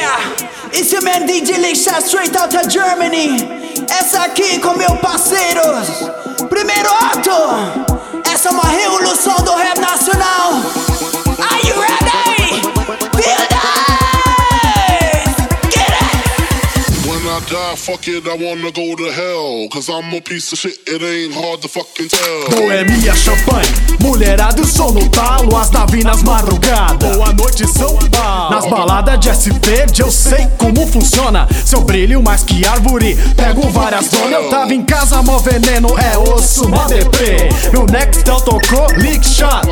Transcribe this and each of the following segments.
It's your man DJ Lixa, straight out of Germany. Essa aqui com meu parceiro Primeiro Ato. Essa é uma revolução do rap nacional. Are you ready? Feel this! Get it! When I die, fuck it, I wanna go to hell. Cause I'm a piece of shit, it ain't hard to fucking tell. Boemia, champanhe, mulherada e o som no talo. As naves nas madrugadas. Boa noite, São Paulo. Nas baladas de SP, eu sei como funciona. Seu brilho mais que árvore, pego várias donas. Eu tava em casa, mó veneno, é osso, mó deprê. Meu Nextel tocou, lick shot.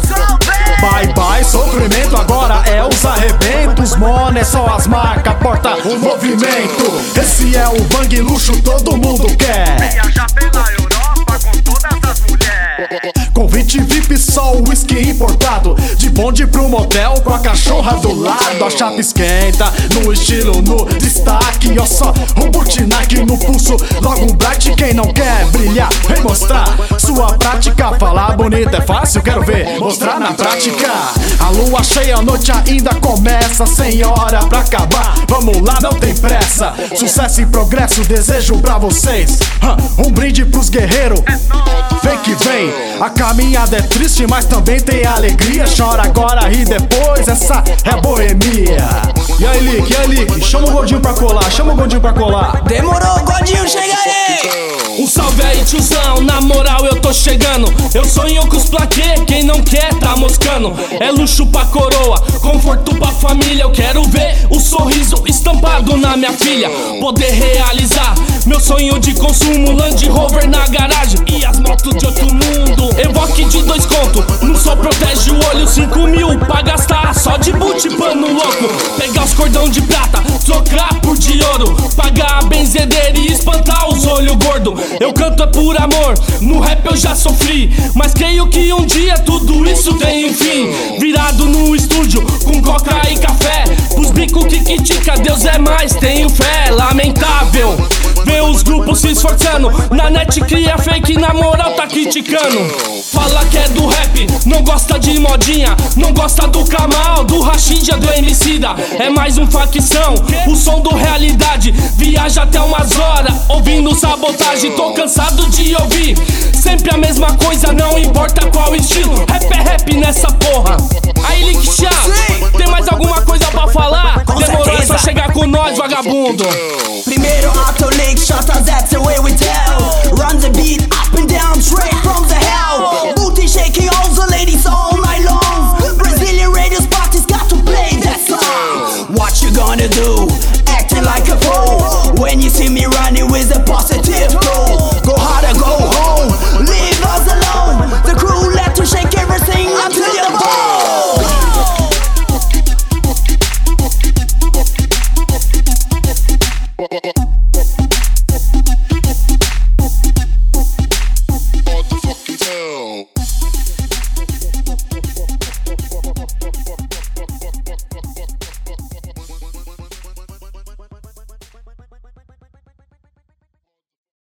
Bye bye, sofrimento, agora é os arrebentos. Mona, é só as marcas, porta o movimento. Esse é o bang luxo, todo mundo quer. Viajar pela Europa com todas as mulheres. Convite VIP, só o whisky importado. De bonde pro motel com a cachorra do lado. A chapa esquenta, no estilo, no destaque. Ó só um butinac no pulso, logo um bright. Quem não quer brilhar, vem mostrar sua prática. Falar bonito é fácil, quero ver mostrar na prática. A lua cheia, a noite ainda começa. Sem hora pra acabar, vamos lá, não tem pressa. Sucesso e progresso, desejo pra vocês. Um brinde pros guerreiros, vem que vem. A caminhada é triste, mas também tem alegria. Chora agora, ri depois, essa é boemia. E aí, Lick, chama o gordinho pra colar, chama o gordinho pra colar. Demorou, gordinho, chega aí! Um salve aí, tiozão, na moral eu tô chegando. Eu sonho com os plaquê, quem não quer tá moscando. É luxo pra coroa, conforto pra família. Eu quero ver o sorriso estampado na minha filha. Poder realizar meu sonho de consumo, Land Rover na garagem e as motos de outro mundo. Evoque de 2 conto, não só protege o olho. 5 mil pra gastar só de boot, pano louco. Pegar os cordão de prata, trocar por de ouro. Pagar a benzedeira e espantar os olhos gordo. Eu canto é por amor, no rap eu já sofri. Mas creio que um dia tudo isso tem fim. Virado no estúdio, com coca e café. Pros bico que critica, Deus é mais, tenho fé. Lamentável ver os grupos se esforçando. Na net cria fake, na moral tá criticando. Fala que é do rap, não gosta de modinha. Não gosta do Kamal, do Rashida, do Emicida. É mais um facção, o som do realidade. Viaja até umas horas, ouvindo sabotagem. Tô cansado de ouvir sempre a mesma coisa, não importa qual estilo. Rap é rap nessa porra. Aí, Lixa, tem mais alguma coisa pra falar? Com Demorou, é certeza. só chegar com nós, vagabundo. Primeiro Ato, Lixa, that's the way we tell. Run the beat up and down, straight from the hell. Booty shaking all the ladies all night long. Brazilian radio parties got to play that song. What you gonna do? Acting like a fool when you see me running with a positive flow. Go hard or go home, leave us alone. The crew let to shake everything until you're bone.